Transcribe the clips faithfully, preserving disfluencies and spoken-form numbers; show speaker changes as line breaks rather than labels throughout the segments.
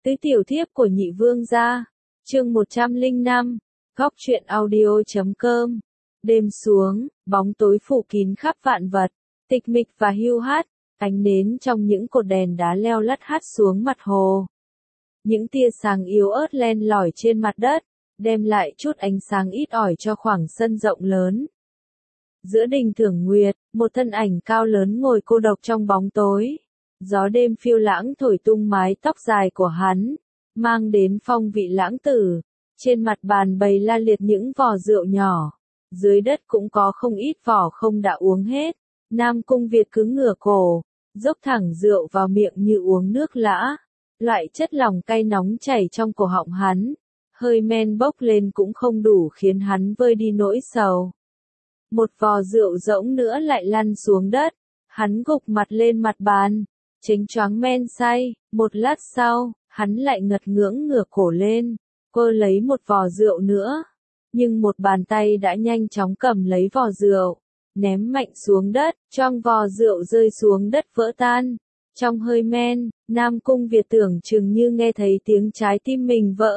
Tứ tiểu thiếp của nhị vương gia, chương một trăm lẻ năm, góc truyện audio chấm com. Đêm xuống, bóng tối phủ kín khắp vạn vật, tịch mịch và hiu hắt, ánh nến trong những cột đèn đá leo lắt hắt xuống mặt hồ. Những tia sáng yếu ớt len lỏi trên mặt đất, đem lại chút ánh sáng ít ỏi cho khoảng sân rộng lớn. Giữa đình Thưởng Nguyệt, một thân ảnh cao lớn ngồi cô độc trong bóng tối. Gió đêm phiêu lãng thổi tung mái tóc dài của hắn, mang đến phong vị lãng tử. Trên mặt bàn bày la liệt những vò rượu nhỏ, dưới đất cũng có không ít vò không đã uống hết. Nam Cung Việt cứ ngửa cổ, dốc thẳng rượu vào miệng như uống nước lã. Loại chất lỏng cay nóng chảy trong cổ họng hắn, hơi men bốc lên cũng không đủ khiến hắn vơi đi nỗi sầu. Một vò rượu rỗng nữa lại lăn xuống đất, hắn gục mặt lên mặt bàn, chếnh choáng men say. Một lát sau, hắn lại ngật ngưỡng ngửa cổ lên, quơ lấy một vò rượu nữa, nhưng một bàn tay đã nhanh chóng cầm lấy vò rượu, ném mạnh xuống đất, choang vò rượu rơi xuống đất vỡ tan. Trong hơi men, Nam Cung Việt tưởng chừng như nghe thấy tiếng trái tim mình vỡ.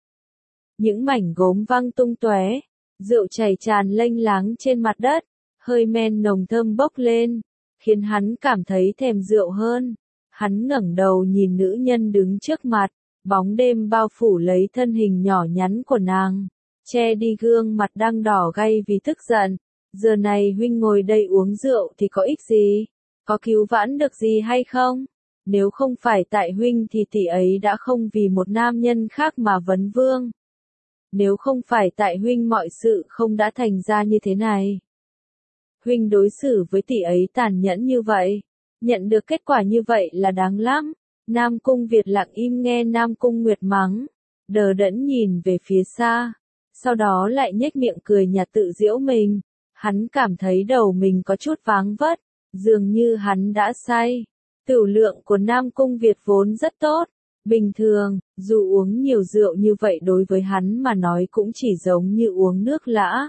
Những mảnh gốm văng tung tóe, rượu chảy tràn lênh láng trên mặt đất, hơi men nồng thơm bốc lên, khiến hắn cảm thấy thèm rượu hơn. Hắn ngẩng đầu nhìn nữ nhân đứng trước mặt, bóng đêm bao phủ lấy thân hình nhỏ nhắn của nàng, che đi gương mặt đang đỏ gay vì tức giận. Giờ này huynh ngồi đây uống rượu thì có ích gì? Có cứu vãn được gì hay không? Nếu không phải tại huynh thì tỷ ấy đã không vì một nam nhân khác mà vấn vương. Nếu không phải tại huynh mọi sự không đã thành ra như thế này. Huynh đối xử với tỷ ấy tàn nhẫn như vậy, nhận được kết quả như vậy là đáng lắm. Nam Cung Việt lặng im nghe Nam Cung Nguyệt mắng, đờ đẫn nhìn về phía xa, sau đó lại nhếch miệng cười nhạt tự giễu mình. Hắn cảm thấy đầu mình có chút váng vất, dường như hắn đã say. Tửu lượng của Nam Cung Việt vốn rất tốt, bình thường, dù uống nhiều rượu như vậy đối với hắn mà nói cũng chỉ giống như uống nước lã.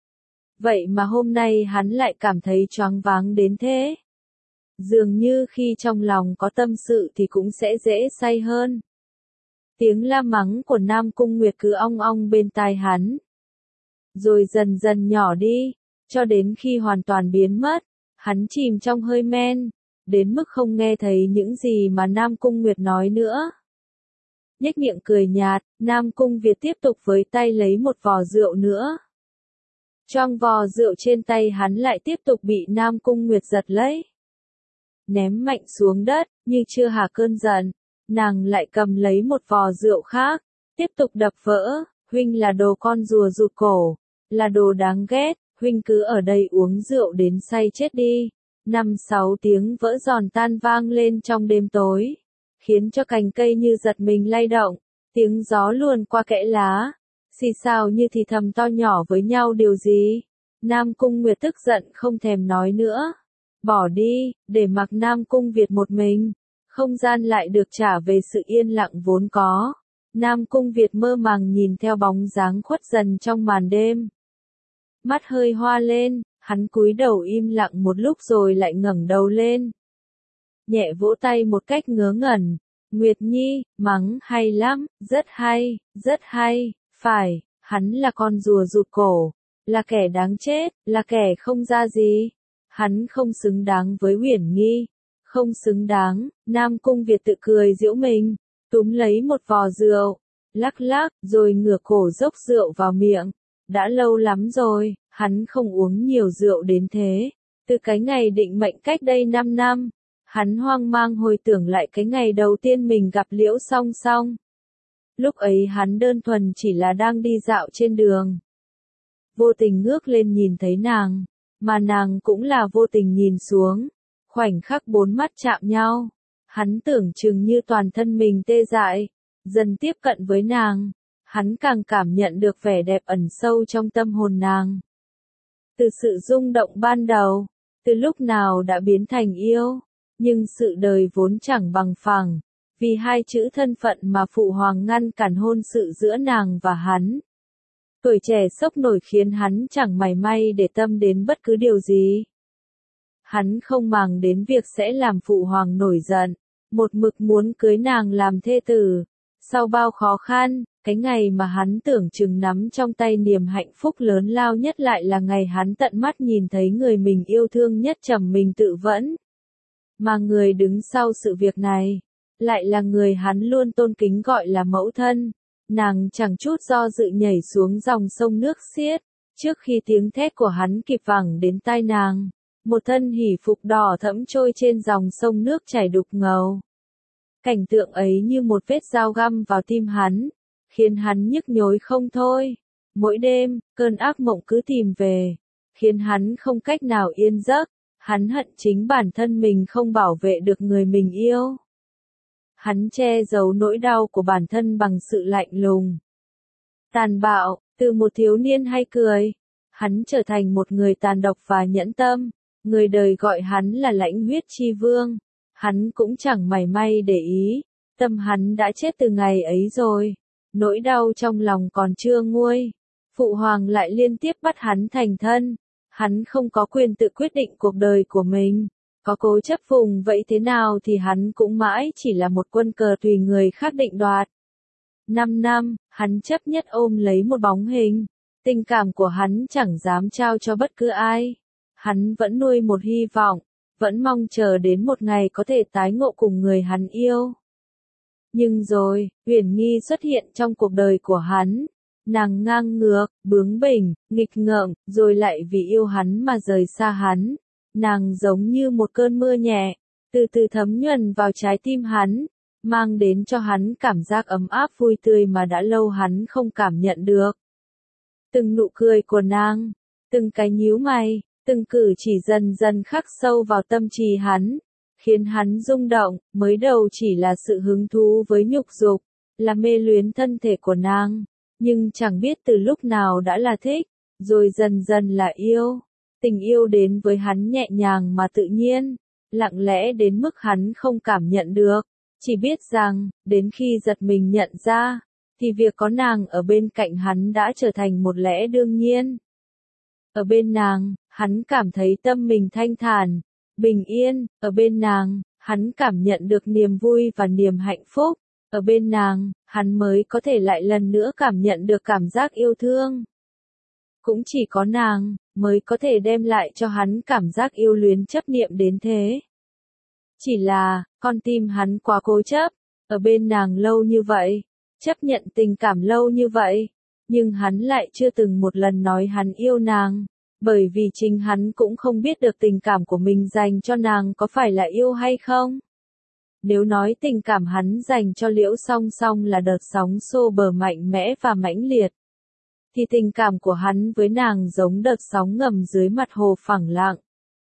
Vậy mà hôm nay hắn lại cảm thấy choáng váng đến thế. Dường như khi trong lòng có tâm sự thì cũng sẽ dễ say hơn. Tiếng la mắng của Nam Cung Nguyệt cứ ong ong bên tai hắn, rồi dần dần nhỏ đi, cho đến khi hoàn toàn biến mất. Hắn chìm trong hơi men, đến mức không nghe thấy những gì mà Nam Cung Nguyệt nói nữa. Nhếch miệng cười nhạt, Nam Cung Việt tiếp tục với tay lấy một vò rượu nữa. Choang vò rượu trên tay hắn lại tiếp tục bị Nam Cung Nguyệt giật lấy, ném mạnh xuống đất. Như chưa hạ cơn giận, nàng lại cầm lấy một vò rượu khác, tiếp tục đập vỡ. Huynh là đồ con rùa rụt cổ, là đồ đáng ghét. Huynh cứ ở đây uống rượu đến say chết đi. Năm sáu tiếng vỡ giòn tan vang lên trong đêm tối, khiến cho cành cây như giật mình lay động. Tiếng gió luồn qua kẽ lá, xì xào như thì thầm to nhỏ với nhau điều gì. Nam Cung Nguyệt tức giận không thèm nói nữa, bỏ đi, để mặc Nam Cung Việt một mình. Không gian lại được trả về sự yên lặng vốn có. Nam Cung Việt mơ màng nhìn theo bóng dáng khuất dần trong màn đêm. Mắt hơi hoa lên, hắn cúi đầu im lặng một lúc rồi lại ngẩng đầu lên, nhẹ vỗ tay một cách ngớ ngẩn. Nguyệt Nhi, mắng hay lắm, rất hay, rất hay. Phải, hắn là con rùa rụt cổ, là kẻ đáng chết, là kẻ không ra gì. Hắn không xứng đáng với Uyển Nghi, không xứng đáng. Nam Cung Việt tự cười giễu mình, túm lấy một vò rượu, lắc lắc, rồi ngửa cổ dốc rượu vào miệng. Đã lâu lắm rồi, hắn không uống nhiều rượu đến thế. Từ cái ngày định mệnh cách đây năm năm, hắn hoang mang hồi tưởng lại cái ngày đầu tiên mình gặp Liễu Song Song. Lúc ấy hắn đơn thuần chỉ là đang đi dạo trên đường, vô tình ngước lên nhìn thấy nàng, mà nàng cũng là vô tình nhìn xuống. Khoảnh khắc bốn mắt chạm nhau, hắn tưởng chừng như toàn thân mình tê dại. Dần tiếp cận với nàng, hắn càng cảm nhận được vẻ đẹp ẩn sâu trong tâm hồn nàng. Từ sự rung động ban đầu, từ lúc nào đã biến thành yêu, nhưng sự đời vốn chẳng bằng phẳng, vì hai chữ thân phận mà phụ hoàng ngăn cản hôn sự giữa nàng và hắn. Tuổi trẻ sốc nổi khiến hắn chẳng mảy may để tâm đến bất cứ điều gì. Hắn không màng đến việc sẽ làm phụ hoàng nổi giận, một mực muốn cưới nàng làm thê tử. Sau bao khó khăn, cái ngày mà hắn tưởng chừng nắm trong tay niềm hạnh phúc lớn lao nhất lại là ngày hắn tận mắt nhìn thấy người mình yêu thương nhất trầm mình tự vẫn. Mà người đứng sau sự việc này, lại là người hắn luôn tôn kính gọi là mẫu thân. Nàng chẳng chút do dự nhảy xuống dòng sông nước xiết, trước khi tiếng thét của hắn kịp vẳng đến tai nàng. Một thân hỉ phục đỏ thẫm trôi trên dòng sông nước chảy đục ngầu. Cảnh tượng ấy như một vết dao găm vào tim hắn, khiến hắn nhức nhối không thôi. Mỗi đêm, cơn ác mộng cứ tìm về, khiến hắn không cách nào yên giấc. Hắn hận chính bản thân mình không bảo vệ được người mình yêu. Hắn che giấu nỗi đau của bản thân bằng sự lạnh lùng, tàn bạo. Từ một thiếu niên hay cười, hắn trở thành một người tàn độc và nhẫn tâm. Người đời gọi hắn là lãnh huyết chi vương. Hắn cũng chẳng mảy may để ý, tâm hắn đã chết từ ngày ấy rồi. Nỗi đau trong lòng còn chưa nguôi, Phụ hoàng lại liên tiếp bắt hắn thành thân. Hắn không có quyền tự quyết định cuộc đời của mình. Có cố chấp vùng vậy thế nào thì hắn cũng mãi chỉ là một quân cờ tùy người khác định đoạt. Năm năm, hắn chấp nhất ôm lấy một bóng hình. Tình cảm của hắn chẳng dám trao cho bất cứ ai. Hắn vẫn nuôi một hy vọng, vẫn mong chờ đến một ngày có thể tái ngộ cùng người hắn yêu. Nhưng rồi, Uyển Nghi xuất hiện trong cuộc đời của hắn. Nàng ngang ngược, bướng bỉnh, nghịch ngợm, rồi lại vì yêu hắn mà rời xa hắn. Nàng giống như một cơn mưa nhẹ, từ từ thấm nhuần vào trái tim hắn, mang đến cho hắn cảm giác ấm áp vui tươi mà đã lâu hắn không cảm nhận được. Từng nụ cười của nàng, từng cái nhíu mày, từng cử chỉ dần dần khắc sâu vào tâm trí hắn, khiến hắn rung động. Mới đầu chỉ là sự hứng thú với nhục dục, là mê luyến thân thể của nàng, nhưng chẳng biết từ lúc nào đã là thích, rồi dần dần là yêu. Tình yêu đến với hắn nhẹ nhàng mà tự nhiên, lặng lẽ đến mức hắn không cảm nhận được, chỉ biết rằng, đến khi giật mình nhận ra, thì việc có nàng ở bên cạnh hắn đã trở thành một lẽ đương nhiên. Ở bên nàng, hắn cảm thấy tâm mình thanh thản, bình yên. Ở bên nàng, hắn cảm nhận được niềm vui và niềm hạnh phúc. Ở bên nàng, hắn mới có thể lại lần nữa cảm nhận được cảm giác yêu thương. Cũng chỉ có nàng, mới có thể đem lại cho hắn cảm giác yêu luyến chấp niệm đến thế. Chỉ là, con tim hắn quá cố chấp, ở bên nàng lâu như vậy, chấp nhận tình cảm lâu như vậy, nhưng hắn lại chưa từng một lần nói hắn yêu nàng, bởi vì chính hắn cũng không biết được tình cảm của mình dành cho nàng có phải là yêu hay không. Nếu nói tình cảm hắn dành cho Liễu Song Song là đợt sóng xô bờ mạnh mẽ và mãnh liệt, thì tình cảm của hắn với nàng giống đợt sóng ngầm dưới mặt hồ phẳng lặng.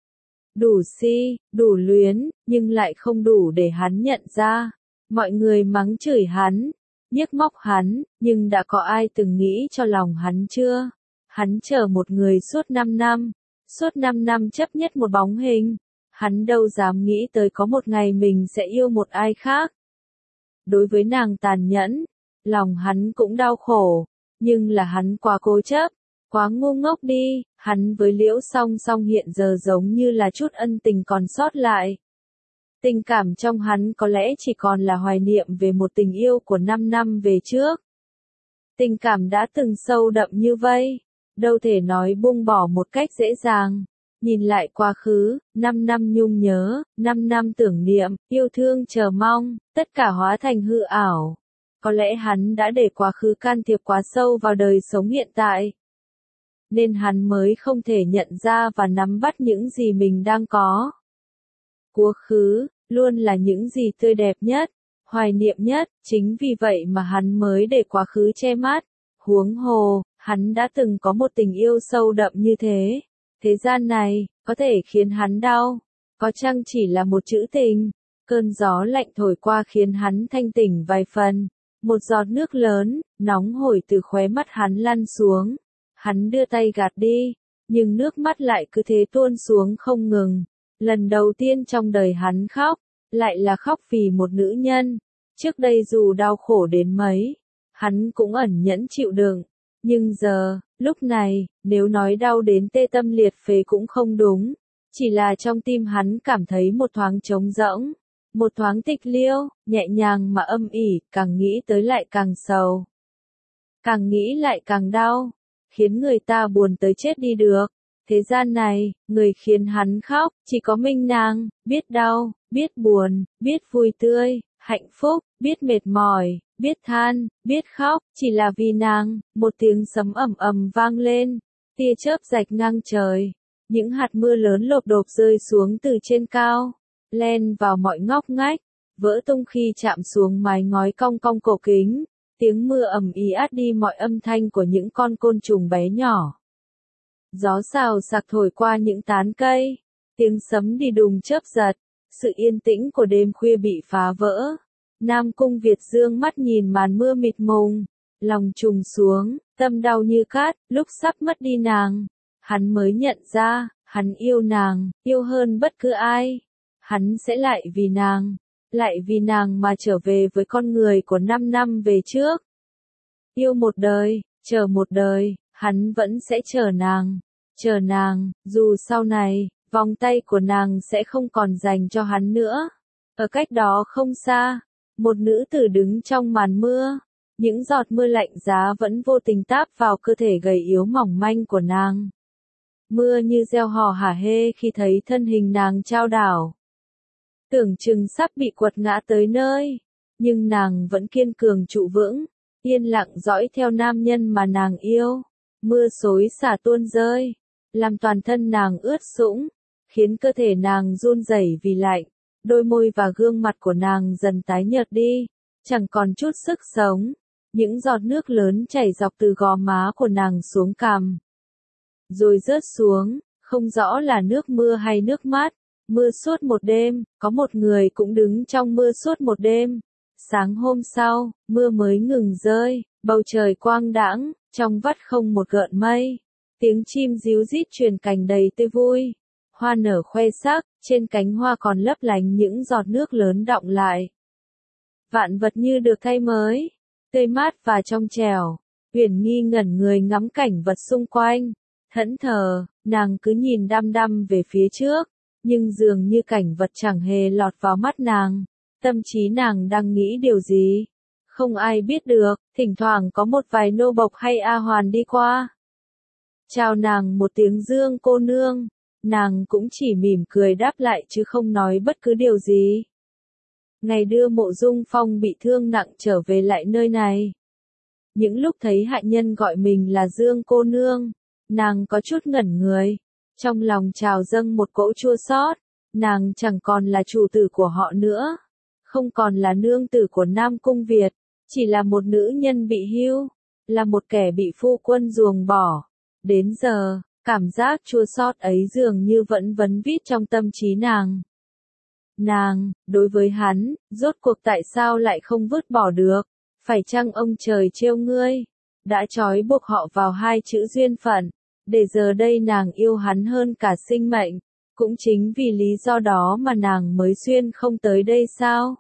Đủ si, đủ luyến, nhưng lại không đủ để hắn nhận ra. Mọi người mắng chửi hắn, nhiếc móc hắn, nhưng đã có ai từng nghĩ cho lòng hắn chưa? Hắn chờ một người suốt năm năm, suốt năm năm chấp nhất một bóng hình. Hắn đâu dám nghĩ tới có một ngày mình sẽ yêu một ai khác. Đối với nàng tàn nhẫn, lòng hắn cũng đau khổ, nhưng là hắn quá cố chấp, quá ngu ngốc đi. Hắn với Liễu Song Song hiện giờ giống như là chút ân tình còn sót lại. Tình cảm trong hắn có lẽ chỉ còn là hoài niệm về một tình yêu của năm năm về trước. Tình cảm đã từng sâu đậm như vậy, đâu thể nói buông bỏ một cách dễ dàng. Nhìn lại quá khứ, năm năm nhung nhớ, năm năm tưởng niệm, yêu thương chờ mong, tất cả hóa thành hư ảo. Có lẽ hắn đã để quá khứ can thiệp quá sâu vào đời sống hiện tại, nên hắn mới không thể nhận ra và nắm bắt những gì mình đang có. Quá khứ, luôn là những gì tươi đẹp nhất, hoài niệm nhất, chính vì vậy mà hắn mới để quá khứ che mắt. Huống hồ, hắn đã từng có một tình yêu sâu đậm như thế. Thế gian này, có thể khiến hắn đau, có chăng chỉ là một chữ tình. Cơn gió lạnh thổi qua khiến hắn thanh tỉnh vài phần. Một giọt nước lớn, nóng hổi từ khóe mắt hắn lăn xuống. Hắn đưa tay gạt đi, nhưng nước mắt lại cứ thế tuôn xuống không ngừng. Lần đầu tiên trong đời hắn khóc, lại là khóc vì một nữ nhân. Trước đây dù đau khổ đến mấy, hắn cũng ẩn nhẫn chịu đựng. Nhưng giờ, lúc này, nếu nói đau đến tê tâm liệt phế cũng không đúng. Chỉ là trong tim hắn cảm thấy một thoáng trống rỗng. Một thoáng tịch liêu, nhẹ nhàng mà âm ỉ, càng nghĩ tới lại càng sầu. Càng nghĩ lại càng đau, khiến người ta buồn tới chết đi được. Thế gian này, người khiến hắn khóc, chỉ có mình nàng, biết đau, biết buồn, biết vui tươi, hạnh phúc, biết mệt mỏi, biết than, biết khóc, chỉ là vì nàng. Một tiếng sấm ầm ầm vang lên, tia chớp rạch ngang trời, những hạt mưa lớn lộp độp rơi xuống từ trên cao, len vào mọi ngóc ngách, vỡ tung khi chạm xuống mái ngói cong cong cổ kính. Tiếng mưa ầm ĩ át đi mọi âm thanh của những con côn trùng bé nhỏ. Gió xào xạc thổi qua những tán cây, tiếng sấm đi đùng chớp giật, sự yên tĩnh của đêm khuya bị phá vỡ. Nam Cung Việt dương mắt nhìn màn mưa mịt mùng, lòng trùng xuống, tâm đau như cát. Lúc sắp mất đi nàng, hắn mới nhận ra, hắn yêu nàng, yêu hơn bất cứ ai. Hắn sẽ lại vì nàng, lại vì nàng mà trở về với con người của năm năm về trước. Yêu một đời, chờ một đời, hắn vẫn sẽ chờ nàng, chờ nàng, dù sau này, vòng tay của nàng sẽ không còn dành cho hắn nữa. Ở cách đó không xa, một nữ tử đứng trong màn mưa, những giọt mưa lạnh giá vẫn vô tình táp vào cơ thể gầy yếu mỏng manh của nàng. Mưa như gieo hò hả hê khi thấy thân hình nàng chao đảo. Tưởng chừng sắp bị quật ngã tới nơi, nhưng nàng vẫn kiên cường trụ vững, yên lặng dõi theo nam nhân mà nàng yêu. Mưa xối xả tuôn rơi, làm toàn thân nàng ướt sũng, khiến cơ thể nàng run rẩy vì lạnh. Đôi môi và gương mặt của nàng dần tái nhợt đi, chẳng còn chút sức sống. Những giọt nước lớn chảy dọc từ gò má của nàng xuống cằm, rồi rớt xuống, không rõ là nước mưa hay nước mắt. Mưa suốt một đêm, có một người cũng đứng trong mưa suốt một đêm. Sáng hôm sau, mưa mới ngừng rơi, bầu trời quang đãng, trong vắt không một gợn mây. Tiếng chim ríu rít truyền cành đầy tươi vui. Hoa nở khoe sắc, trên cánh hoa còn lấp lánh những giọt nước lớn đọng lại. Vạn vật như được thay mới, tươi mát và trong trẻo. Uyển Nghi ngẩn người ngắm cảnh vật xung quanh. Thẫn thờ, nàng cứ nhìn đăm đăm về phía trước. Nhưng dường như cảnh vật chẳng hề lọt vào mắt nàng. Tâm trí nàng đang nghĩ điều gì? Không ai biết được, thỉnh thoảng có một vài nô bộc hay A Hoàn đi qua. Chào nàng một tiếng Dương cô nương, nàng cũng chỉ mỉm cười đáp lại chứ không nói bất cứ điều gì. Ngày đưa Mộ Dung Phong bị thương nặng trở về lại nơi này. Những lúc thấy hạ nhân gọi mình là Dương cô nương, nàng có chút ngẩn người. Trong lòng trào dâng một cỗ chua xót, nàng chẳng còn là chủ tử của họ nữa, không còn là nương tử của Nam Cung Việt, chỉ là một nữ nhân bị hưu, là một kẻ bị phu quân ruồng bỏ. Đến giờ, cảm giác chua xót ấy dường như vẫn vấn vít trong tâm trí nàng. Nàng, đối với hắn, rốt cuộc tại sao lại không vứt bỏ được? Phải chăng ông trời trêu ngươi, đã trói buộc họ vào hai chữ duyên phận? Để giờ đây nàng yêu hắn hơn cả sinh mệnh, cũng chính vì lý do đó mà nàng mới xuyên không tới đây sao?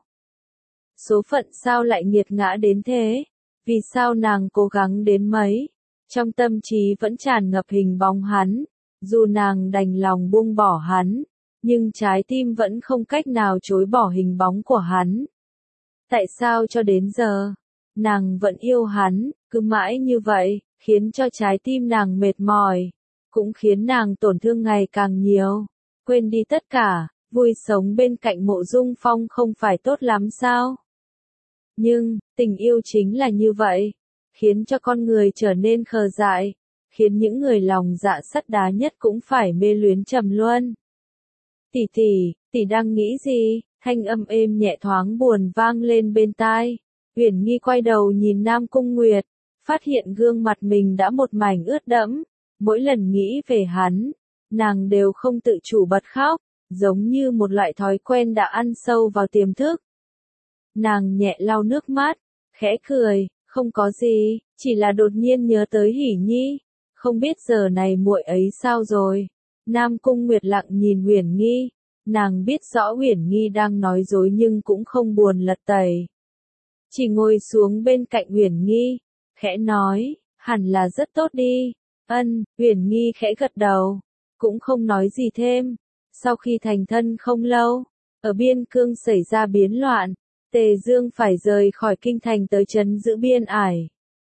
Số phận sao lại nghiệt ngã đến thế? Vì sao nàng cố gắng đến mấy? Trong tâm trí vẫn tràn ngập hình bóng hắn, dù nàng đành lòng buông bỏ hắn, nhưng trái tim vẫn không cách nào chối bỏ hình bóng của hắn. Tại sao cho đến giờ, nàng vẫn yêu hắn, cứ mãi như vậy? Khiến cho trái tim nàng mệt mỏi, cũng khiến nàng tổn thương ngày càng nhiều. Quên đi tất cả, vui sống bên cạnh Mộ Dung Phong không phải tốt lắm sao? Nhưng, tình yêu chính là như vậy, khiến cho con người trở nên khờ dại, khiến những người lòng dạ sắt đá nhất cũng phải mê luyến trầm luân. Tỷ tỷ, tỷ đang nghĩ gì? Thanh âm êm nhẹ thoáng buồn vang lên bên tai. Uyển Nghi quay đầu nhìn Nam Cung Nguyệt, phát hiện gương mặt mình đã một mảnh ướt đẫm. Mỗi lần nghĩ về hắn, nàng đều không tự chủ bật khóc, giống như một loại thói quen đã ăn sâu vào tiềm thức. Nàng nhẹ lau nước mắt, khẽ cười, không có gì, chỉ là đột nhiên nhớ tới Hỉ Nhi, không biết giờ này muội ấy sao rồi. Nam Cung Nguyệt lặng nhìn Uyển Nghi, nàng biết rõ Uyển Nghi đang nói dối nhưng cũng không buồn lật tẩy. Chỉ ngồi xuống bên cạnh Uyển Nghi, khẽ nói, hẳn là rất tốt đi. Ân, Uyển Nghi khẽ gật đầu, cũng không nói gì thêm. Sau khi thành thân không lâu, Ở biên cương xảy ra biến loạn, Tề Dương phải rời khỏi kinh thành tới trấn giữ biên ải.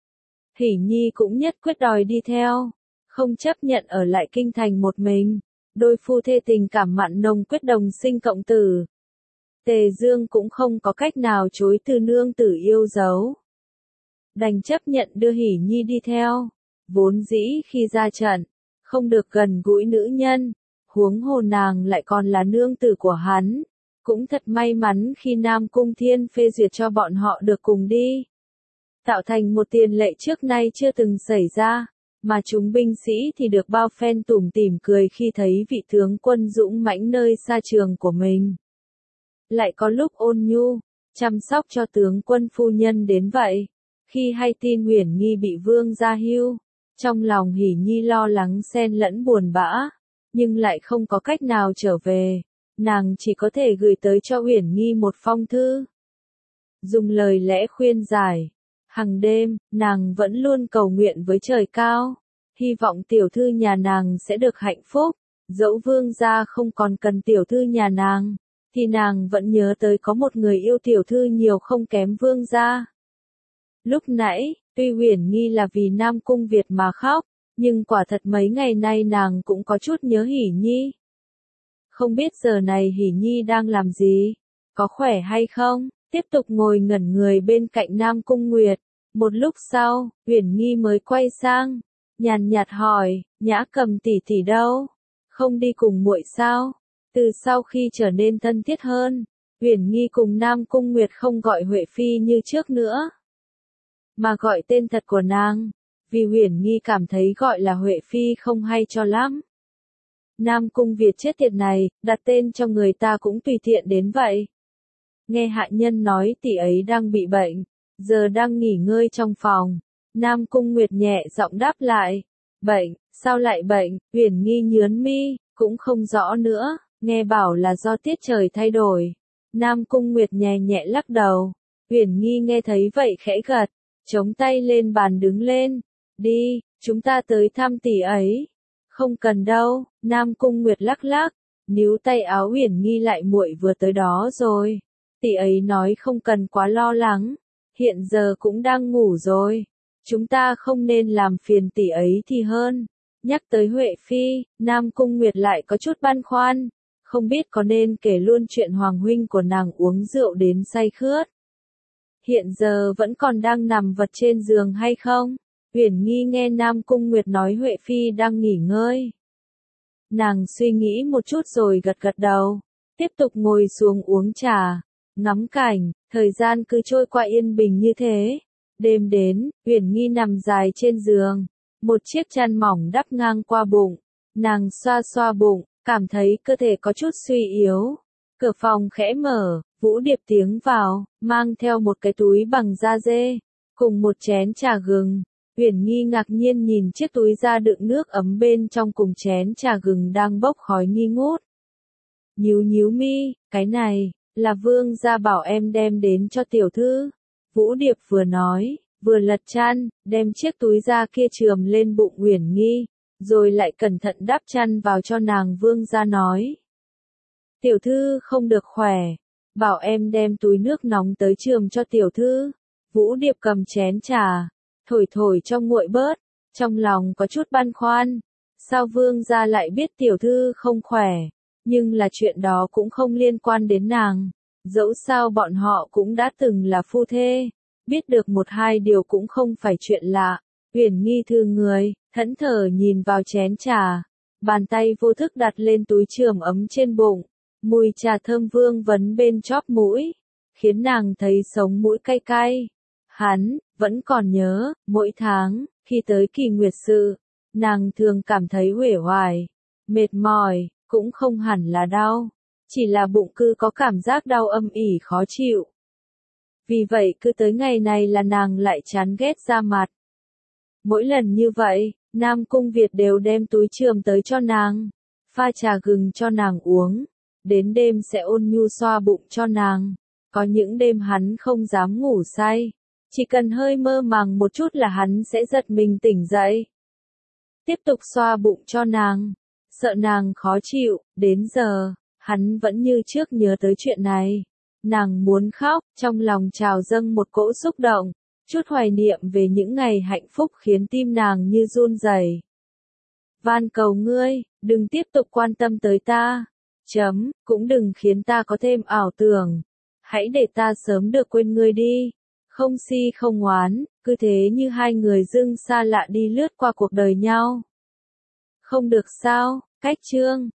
Hỷ Nhi cũng nhất quyết đòi đi theo, không chấp nhận ở lại kinh thành một mình, đôi phu thê tình cảm mặn nồng quyết đồng sinh cộng tử. Tề Dương cũng không có cách nào chối từ nương tử yêu dấu. Đành chấp nhận đưa Hỷ Nhi đi theo, vốn dĩ khi ra trận, không được gần gũi nữ nhân, huống hồ nàng lại còn là nương tử của hắn. Cũng thật may mắn khi Nam Cung Thiên phê duyệt cho bọn họ được cùng đi. Tạo thành một tiền lệ trước nay chưa từng xảy ra, mà chúng binh sĩ thì được bao phen tủm tỉm cười khi thấy vị tướng quân dũng mãnh nơi xa trường của mình. Lại có lúc ôn nhu, chăm sóc cho tướng quân phu nhân đến vậy. Khi hay tin Uyển Nghi bị vương gia hưu, trong lòng Hỷ Nhi lo lắng xen lẫn buồn bã, nhưng lại không có cách nào trở về. Nàng chỉ có thể gửi tới cho Uyển Nghi một phong thư. Dùng lời lẽ khuyên giải. Hằng đêm, nàng vẫn luôn cầu nguyện với trời cao. Hy vọng tiểu thư nhà nàng sẽ được hạnh phúc. Dẫu vương gia không còn cần tiểu thư nhà nàng, thì nàng vẫn nhớ tới có một người yêu tiểu thư nhiều không kém vương gia. Lúc nãy, tuy Uyển Nghi là vì Nam Cung Việt mà khóc, nhưng quả thật mấy ngày nay nàng cũng có chút nhớ Hỷ Nhi. Không biết giờ này Hỷ Nhi đang làm gì? Có khỏe hay không? Tiếp tục ngồi ngẩn người bên cạnh Nam Cung Nguyệt. Một lúc sau, Uyển Nghi mới quay sang, nhàn nhạt hỏi, Nhã Cầm tỷ tỷ đâu? Không đi cùng muội sao? Từ sau khi trở nên thân thiết hơn, Uyển Nghi cùng Nam Cung Nguyệt không gọi Huệ Phi như trước nữa, mà gọi tên thật của nàng, vì Uyển Nghi cảm thấy gọi là Huệ Phi không hay cho lắm. Nam Cung Việt chết tiệt này, đặt tên cho người ta cũng tùy tiện đến vậy. Nghe hạ nhân nói tỷ ấy đang bị bệnh, giờ đang nghỉ ngơi trong phòng. Nam Cung Nguyệt nhẹ giọng đáp lại. Bệnh, sao lại bệnh? Uyển Nghi nhướng mi, cũng không rõ nữa, nghe bảo là do tiết trời thay đổi. Nam Cung Nguyệt nhẹ nhẹ lắc đầu. Uyển Nghi nghe thấy vậy khẽ gật, chống tay lên bàn đứng lên. Đi, chúng ta tới thăm tỷ ấy. Không cần đâu, Nam Cung Nguyệt lắc lắc, níu tay áo Uyển Nghi lại, muội vừa tới đó rồi. Tỷ ấy nói không cần quá lo lắng, hiện giờ cũng đang ngủ rồi. Chúng ta không nên làm phiền tỷ ấy thì hơn. Nhắc tới Huệ Phi, Nam Cung Nguyệt lại có chút băn khoăn, không biết có nên kể luôn chuyện Hoàng huynh của nàng uống rượu đến say khướt. Hiện giờ vẫn còn đang nằm vật trên giường hay không? Uyển Nghi nghe Nam Cung Nguyệt nói Huệ Phi đang nghỉ ngơi. Nàng suy nghĩ một chút rồi gật gật đầu, tiếp tục ngồi xuống uống trà, ngắm cảnh, thời gian cứ trôi qua yên bình như thế. Đêm đến, Uyển Nghi nằm dài trên giường, một chiếc chăn mỏng đắp ngang qua bụng, nàng xoa xoa bụng, cảm thấy cơ thể có chút suy yếu. Cửa phòng khẽ mở, Vũ Điệp tiến vào, mang theo một cái túi bằng da dê, cùng một chén trà gừng. Uyển Nghi ngạc nhiên nhìn chiếc túi da đựng nước ấm bên trong cùng chén trà gừng đang bốc khói nghi ngút. Nhíu nhíu mi, cái này, là vương gia bảo em đem đến cho tiểu thư. Vũ Điệp vừa nói, vừa lật chăn, đem chiếc túi da kia chườm lên bụng Uyển Nghi, rồi lại cẩn thận đắp chăn vào cho nàng. Vương gia nói, tiểu thư không được khỏe, bảo em đem túi nước nóng tới chườm cho tiểu thư. Vũ Điệp cầm chén trà, thổi thổi cho nguội bớt, trong lòng có chút băn khoăn. Sao vương gia lại biết tiểu thư không khỏe? Nhưng là chuyện đó cũng không liên quan đến nàng. Dẫu sao bọn họ cũng đã từng là phu thê, biết được một hai điều cũng không phải chuyện lạ. Uyển Nghi thư người, thẫn thờ nhìn vào chén trà, bàn tay vô thức đặt lên túi chườm ấm trên bụng, mùi trà thơm vương vấn bên chóp mũi, khiến nàng thấy sống mũi cay cay. Hắn vẫn còn nhớ, mỗi tháng khi tới kỳ nguyệt sự, nàng thường cảm thấy uể oải, mệt mỏi, cũng không hẳn là đau, chỉ là bụng cứ có cảm giác đau âm ỉ khó chịu. Vì vậy cứ tới ngày này là nàng lại chán ghét ra mặt. Mỗi lần như vậy, Nam Cung Việt đều đem túi chườm tới cho nàng, pha trà gừng cho nàng uống, đến đêm sẽ ôn nhu xoa bụng cho nàng. Có những đêm hắn không dám ngủ say, chỉ cần hơi mơ màng một chút là hắn sẽ giật mình tỉnh dậy. Tiếp tục xoa bụng cho nàng, sợ nàng khó chịu. Đến giờ, Hắn vẫn như trước nhớ tới chuyện này. Nàng muốn khóc, trong lòng trào dâng một cỗ xúc động, chút hoài niệm về những ngày hạnh phúc khiến tim nàng như run rẩy. Van cầu ngươi, đừng tiếp tục quan tâm tới ta. Chấm, cũng đừng khiến ta có thêm ảo tưởng. Hãy để ta sớm được quên ngươi đi. Không si không oán, cứ thế như hai người dưng xa lạ đi lướt qua cuộc đời nhau. Không được sao, cách chương.